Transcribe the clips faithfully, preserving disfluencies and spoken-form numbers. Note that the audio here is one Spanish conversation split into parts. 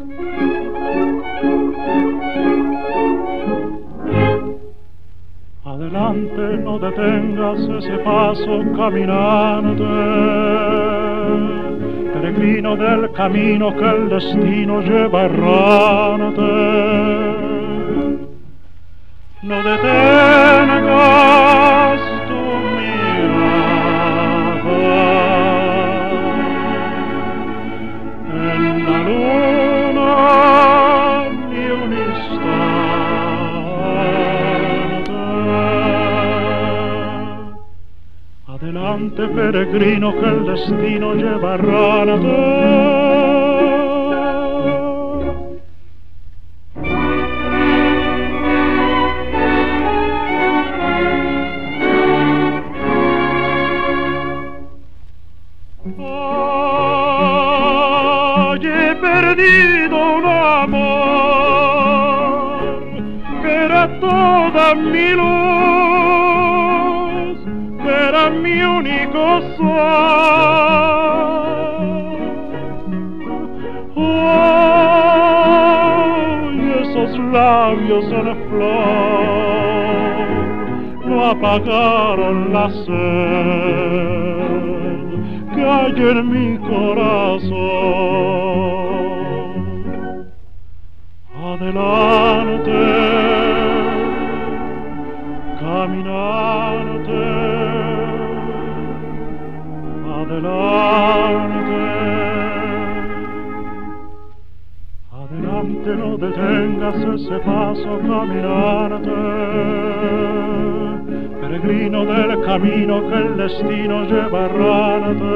Adelante, no detengas ese paso caminante, peregrino del camino que el destino lleva errante. No detengas tu mirada en la luna ni un instante. Adelante, peregrino, que el destino lleva errante. He perdido un amor que era toda mi luz, que era mi único sol. Hoy esos labios en flor no apagaron la sed que hay en mi corazón. Adelante, caminante, adelante, adelante, no detengas ese paso caminante, peregrino del camino que el destino lleva errante.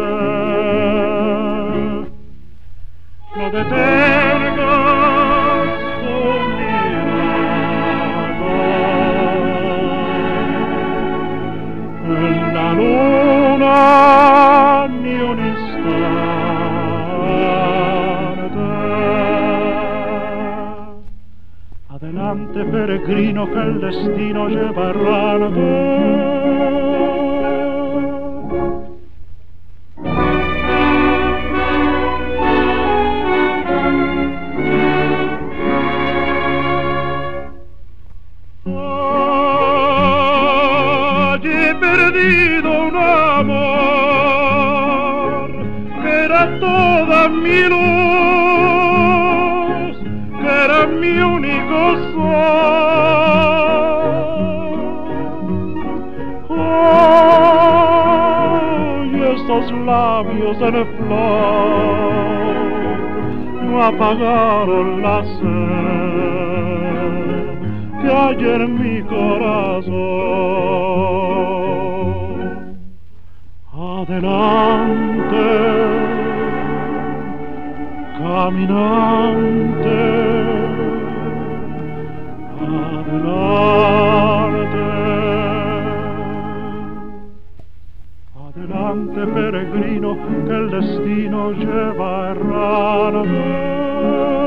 No detengas tu mirada en la luna ni un instante. Adelante, peregrino, que el destino lleva errante. He perdido un amor que era toda mi luz, que era mi único sol. Hoy esos labios en flor no apagaron la sed que hay en mi corazón. Adelante, caminante, adelante, adelante, peregrino, que el destino lleva errante.